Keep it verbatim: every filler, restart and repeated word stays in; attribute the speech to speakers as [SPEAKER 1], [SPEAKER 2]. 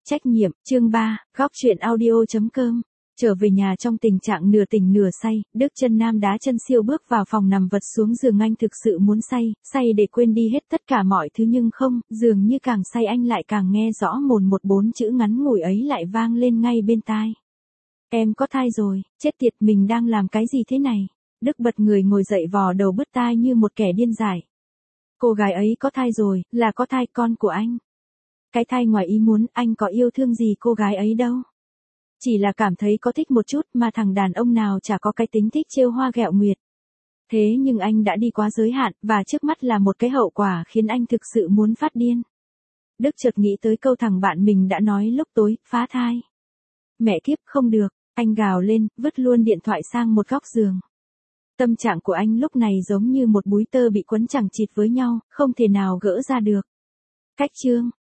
[SPEAKER 1] Trách nhiệm, chương ba, góc truyện audio chấm com. Trở về nhà trong tình trạng nửa tỉnh nửa say, Đức Chân Nam đá chân siêu bước vào phòng nằm vật xuống giường. Anh thực sự muốn say, say để quên đi hết tất cả mọi thứ, nhưng không, dường như càng say anh lại càng nghe rõ mồn một bốn chữ ngắn ngủi ấy lại vang lên ngay bên tai. Em có thai rồi, chết tiệt, mình đang làm cái gì thế này? Đức bật người ngồi dậy, vò đầu bứt tai như một kẻ điên dại. Cô gái ấy có thai rồi, là có thai con của anh. Cái thai ngoài ý muốn, anh có yêu thương gì cô gái ấy đâu. Chỉ là cảm thấy có thích một chút, mà thằng đàn ông nào chả có cái tính thích trêu hoa ghẹo nguyệt. Thế nhưng anh đã đi quá giới hạn, và trước mắt là một cái hậu quả khiến anh thực sự muốn phát điên. Đức chợt nghĩ tới câu thằng bạn mình đã nói lúc tối, phá thai. Mẹ kiếp, không được, anh gào lên, vứt luôn điện thoại sang một góc giường. Tâm trạng của anh lúc này giống như một búi tơ bị quấn chằng chịt với nhau, không thể nào gỡ ra được. Cách chương